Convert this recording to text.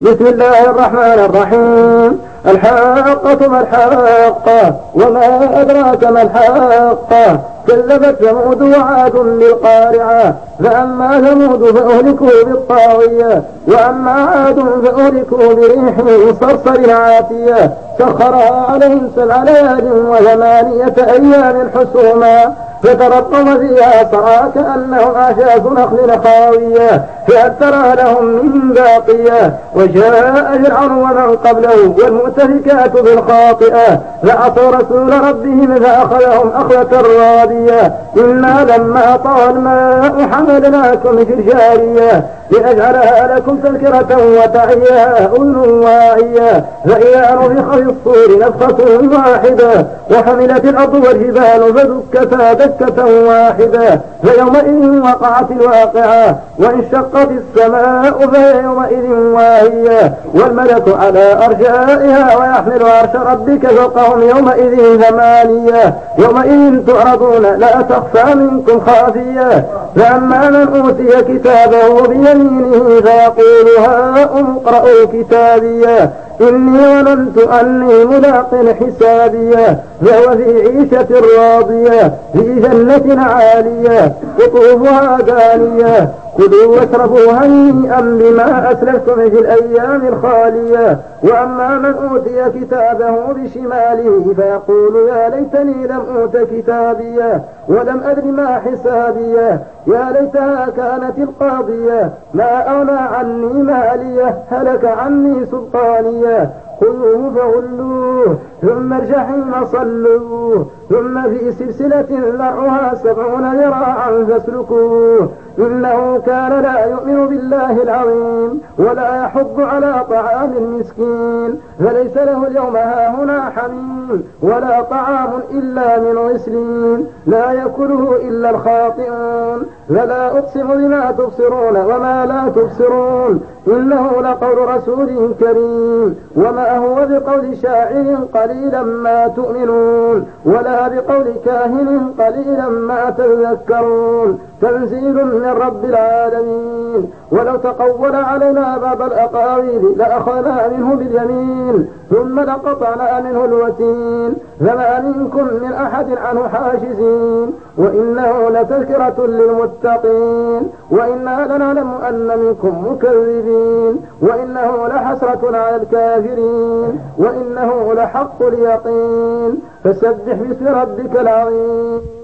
بسم الله الرحمن الرحيم. الحاقة ما الحاقة وما أدراك ما الحاقة. كذبت ثمود وعاد بالقارعة. فأما ثمود فأهلكوا بالطاغية وأما عاد فأهلكوا بريح صرصر عاتية سخرها عليهم 7 ليال و8 أيام حسوما فترى القوم فيها صرعى كأنهم أعجاز نخل خاوية فهل ترى لهم من باقية. وجاء فرعون ومن قبله والمؤتفكات بالخاطئة فعصوا رسول ربهم فأخذهم أخذة رابية. إنا لما طغى الماء حملناكم في الجارية لأجعلها لكم تذكرة وتعيها أذن واعية. فإذا نفخ في الصور نفخة واحدة وحملت الأرض والجبال فدكتا دكة واحدة فيومئذ وقعت الواقعة وانشقت السماء فهي يومئذ واهية والملك على أرجائها ويحمل عرش ربك فوقهم يومئذ 8 يومئذ تعرضون لا تخفى منكم خافية. فأما من أوتي كتابه بيمينه فيقول هاؤم اقرءوا كتابيه إني ظننت أني ملاق حسابيه فهو في عيشة راضية في جنة عالية قطوفها دانية كلوا واشربوا هنيئا بما أسلفتم في الأيام الخالية. وأما من أوتي كتابه بشماله فيقول يا ليتني لم أوت كتابيه ولم أدر ما حسابيه يا ليتها كانت القاضية ما أغنى عني ماليه هلك عني سلطانيه خذوه فغلوه ثم الجحيم صلوه ثم في سلسلة ذرعها 70 ذراعا فاسلكوه إنه كان لا يؤمن بالله العظيم ولا يحض على طعام المسكين فليس له اليوم هاهنا حميم ولا طعام إلا من غسلين لا يأكله إلا الخاطئون. فلا أقسم بما تبصرون وما لا تبصرون إنه لقول رسول كريم وما هو بقول شاعر قليلا ما تؤمنون ولا بقول كاهن قليلا ما تذكرون تنزيل من رب العالمين. ولو تقول علينا بعض الأقاويل لأخذنا منه باليمين ثم لقطعنا منه الوتين فما منكم من أحد عنه حاجزين وإنه لتذكرة للمتقين وإنا لنعلم أن منكم مكذبين وإنه لحسرة على الكافرين وإنه لحق اليقين. فسبح باسم ربك العظيم.